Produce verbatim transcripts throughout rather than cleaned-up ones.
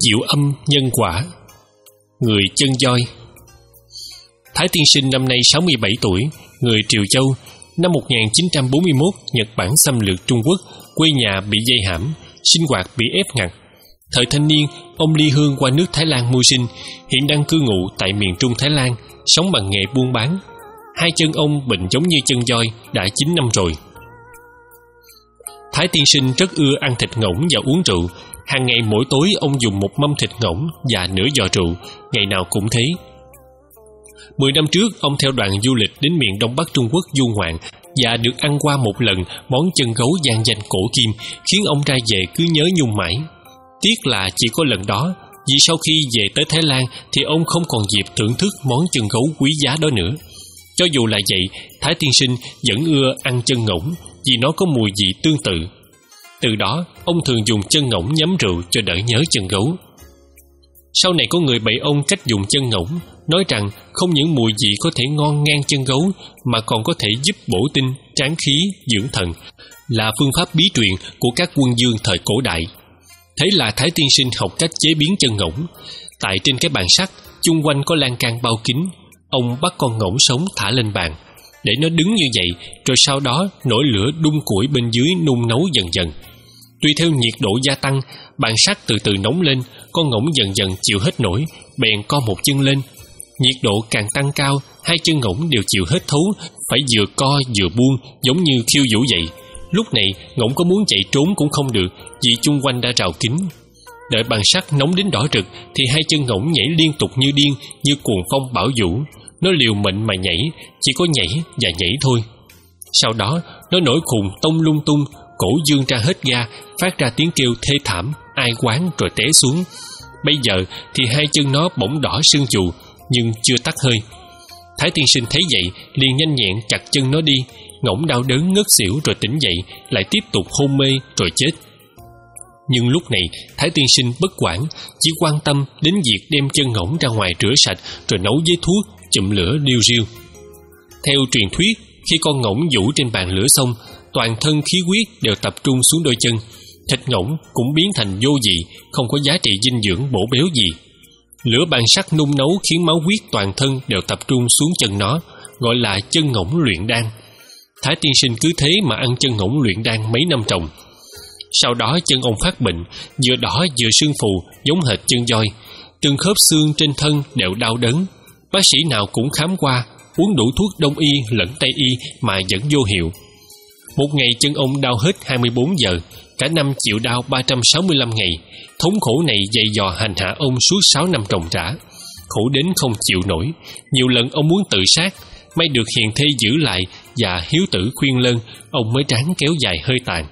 Diệu âm nhân quả. Người chân voi. Thái Tiên Sinh năm nay sáu mươi bảy tuổi, người Triều Châu. Năm một nghìn chín trăm bốn mươi mốt, Nhật Bản xâm lược Trung Quốc, quê nhà bị dây hãm, sinh hoạt bị ép ngặt. Thời thanh niên, ông ly hương qua nước Thái Lan mưu sinh, hiện đang cư ngụ tại miền Trung Thái Lan, sống bằng nghề buôn bán. Hai chân ông bệnh giống như chân voi đã chín năm rồi. Thái Tiên Sinh rất ưa ăn thịt ngỗng và uống rượu. Hàng ngày mỗi tối ông dùng một mâm thịt ngỗng và nửa giò rượu, ngày nào cũng thế. Mười năm trước, ông theo đoàn du lịch đến miền Đông Bắc Trung Quốc du ngoạn và được ăn qua một lần món chân gấu vang danh cổ kim, khiến ông ra về cứ nhớ nhung mãi. Tiếc là chỉ có lần đó, vì sau khi về tới Thái Lan thì ông không còn dịp thưởng thức món chân gấu quý giá đó nữa. Cho dù là vậy, Thái Tiên Sinh vẫn ưa ăn chân ngỗng vì nó có mùi vị tương tự. Từ đó, ông thường dùng chân ngỗng nhắm rượu cho đỡ nhớ chân gấu. Sau này có người bày ông cách dùng chân ngỗng, nói rằng không những mùi vị có thể ngon ngang chân gấu mà còn có thể giúp bổ tinh, tráng khí, dưỡng thần, là phương pháp bí truyền của các quân vương thời cổ đại. Thế là Thái Tiên Sinh học cách chế biến chân ngỗng. Tại trên cái bàn sắt, chung quanh có lan can bao kín. Ông bắt con ngỗng sống thả lên bàn, để nó đứng như vậy, rồi sau đó nổi lửa đun củi bên dưới nung nấu dần dần. Tùy theo nhiệt độ gia tăng, bàn sắt từ từ nóng lên, con ngỗng dần dần chịu hết nổi, bèn co một chân lên. Nhiệt độ càng tăng cao, hai chân ngỗng đều chịu hết thấu, phải vừa co vừa buông, giống như khiêu vũ vậy. Lúc này, ngỗng có muốn chạy trốn cũng không được, vì chung quanh đã rào kín. Đợi bàn sắt nóng đến đỏ rực, thì hai chân ngỗng nhảy liên tục như điên, như cuồng phong bão vũ. Nó liều mệnh mà nhảy, chỉ có nhảy và nhảy thôi. Sau đó, nó nổi khùng tông lung tung, cổ dương ra hết ga, phát ra tiếng kêu thê thảm, ai oán rồi té xuống. Bây giờ thì hai chân nó bỗng đỏ sưng dù, nhưng chưa tắt hơi. Thái Tiên Sinh thấy vậy, liền nhanh nhẹn chặt chân nó đi. Ngỗng đau đớn ngất xỉu rồi tỉnh dậy, lại tiếp tục hôn mê rồi chết. Nhưng lúc này, Thái Tiên Sinh bất quản, chỉ quan tâm đến việc đem chân ngỗng ra ngoài rửa sạch rồi nấu với thuốc, chụm lửa điêu riêu. Theo truyền thuyết, khi con ngỗng vũ trên bàn lửa xong, toàn thân khí huyết đều tập trung xuống đôi chân. Thịt ngỗng cũng biến thành vô vị, không có giá trị dinh dưỡng bổ béo gì. Lửa bàn sắt nung nấu khiến máu huyết toàn thân đều tập trung xuống chân nó, gọi là chân ngỗng luyện đan. Thái Tiên Sinh cứ thế mà ăn chân ngỗng luyện đan mấy năm trồng. Sau đó chân ông phát bệnh, vừa đỏ vừa sưng phù, giống hệt chân voi. Từng khớp xương trên thân đều đau đớn. Bác sĩ nào cũng khám qua, uống đủ thuốc đông y lẫn tây y mà vẫn vô hiệu. Một ngày chân ông đau hết hai mươi bốn giờ, cả năm chịu đau ba trăm sáu mươi lăm ngày. Thống khổ này dày dò hành hạ ông suốt sáu năm trồng rã. Khổ đến không chịu nổi, nhiều lần ông muốn tự sát, may được hiền thê giữ lại và hiếu tử khuyên lơn, ông mới ráng kéo dài hơi tàn.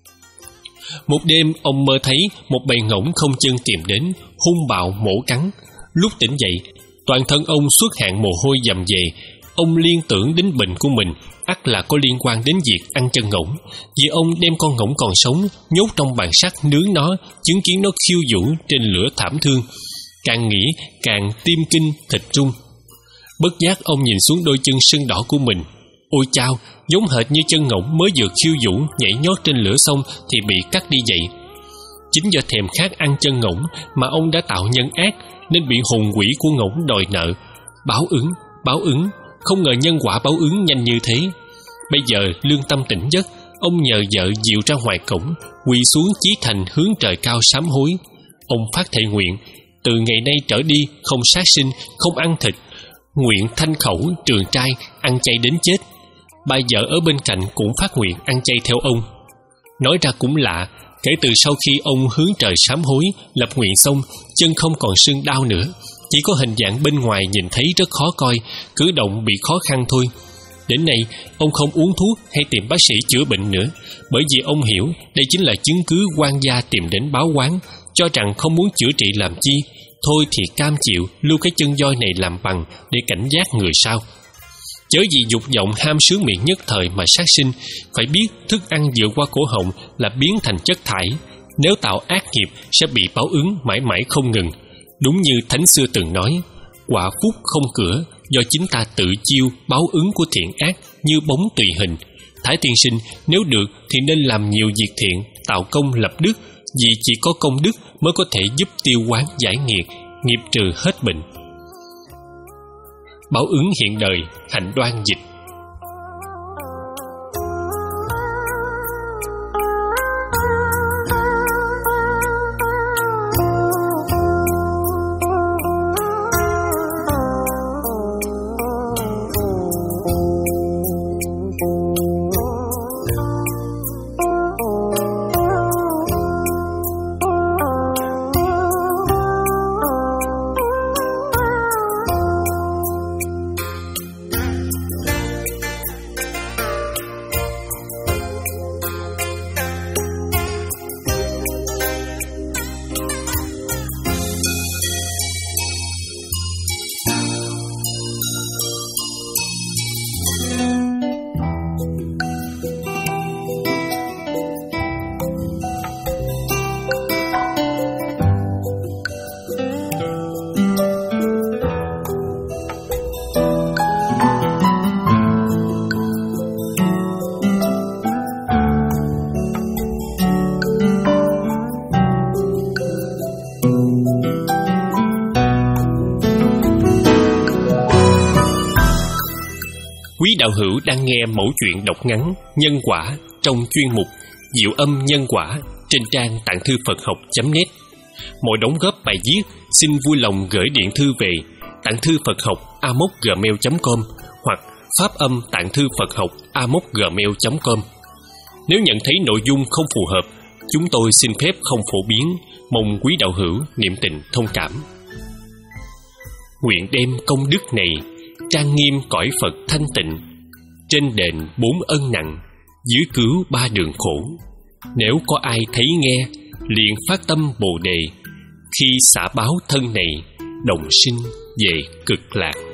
Một đêm ông mơ thấy một bầy ngỗng không chân tìm đến, hung bạo mổ cắn. Lúc tỉnh dậy, toàn thân ông xuất hạn mồ hôi dầm về. Ông liên tưởng đến bệnh của mình, ắt là có liên quan đến việc ăn chân ngỗng, vì ông đem con ngỗng còn sống nhốt trong bàn sắt nướng nó, chứng kiến nó khiêu vũ trên lửa thảm thương. Càng nghĩ càng tim kinh thịt rung. Bất giác ông nhìn xuống đôi chân sưng đỏ của mình. Ôi chao, giống hệt như chân ngỗng mới vừa khiêu vũ nhảy nhót trên lửa xong thì bị cắt đi vậy. Chính do thèm khát ăn chân ngỗng mà ông đã tạo nhân ác, nên bị hồn quỷ của ngỗng đòi nợ. Báo ứng, báo ứng, không ngờ nhân quả báo ứng nhanh như thế. Bây giờ lương tâm tỉnh giấc, ông nhờ vợ dìu ra ngoài cổng, quỳ xuống chí thành hướng trời cao sám hối. Ông phát thệ nguyện, từ ngày nay trở đi không sát sinh, không ăn thịt, nguyện thanh khẩu trường trai, ăn chay đến chết. Bà vợ ở bên cạnh cũng phát nguyện ăn chay theo ông. Nói ra cũng lạ, kể từ sau khi ông hướng trời sám hối, lập nguyện xong, chân không còn sưng đau nữa, chỉ có hình dạng bên ngoài nhìn thấy rất khó coi, cử động bị khó khăn thôi. Đến nay, ông không uống thuốc hay tìm bác sĩ chữa bệnh nữa, bởi vì ông hiểu đây chính là chứng cứ oan gia tìm đến báo oán, cho rằng không muốn chữa trị làm chi, thôi thì cam chịu lưu cái chân voi này làm bằng để cảnh giác người sau. Chớ vì dục vọng ham sướng miệng nhất thời mà sát sinh, phải biết thức ăn dựa qua cổ họng là biến thành chất thải. Nếu tạo ác nghiệp sẽ bị báo ứng mãi mãi không ngừng. Đúng như Thánh xưa từng nói, quả phúc không cửa, do chính ta tự chiêu báo ứng của thiện ác như bóng tùy hình. Thái Tiên Sinh nếu được thì nên làm nhiều việc thiện, tạo công lập đức, vì chỉ có công đức mới có thể giúp tiêu oán giải nghiệt, nghiệp trừ hết bệnh. Báo ứng hiện đời, hành đoan dịch. Quý đạo hữu đang nghe mẫu chuyện đọc ngắn Nhân Quả trong chuyên mục Diệu Âm Nhân Quả trên trang tạng thư Phật học chấm net. Mọi đóng góp bài viết xin vui lòng gửi điện thư về tạng thư Phật học a mốc gmail chấm com hoặc pháp âm tạng thư Phật học a mốc gmail chấm com. Nếu nhận thấy nội dung không phù hợp, chúng tôi xin phép không phổ biến, mong quý đạo hữu niệm tình thông cảm. Nguyện đem công đức này trang nghiêm cõi Phật thanh tịnh, trên đền bốn ân nặng, dưới cứu ba đường khổ. Nếu có ai thấy nghe, liền phát tâm Bồ đề, khi xả báo thân này, đồng sinh về cực lạc.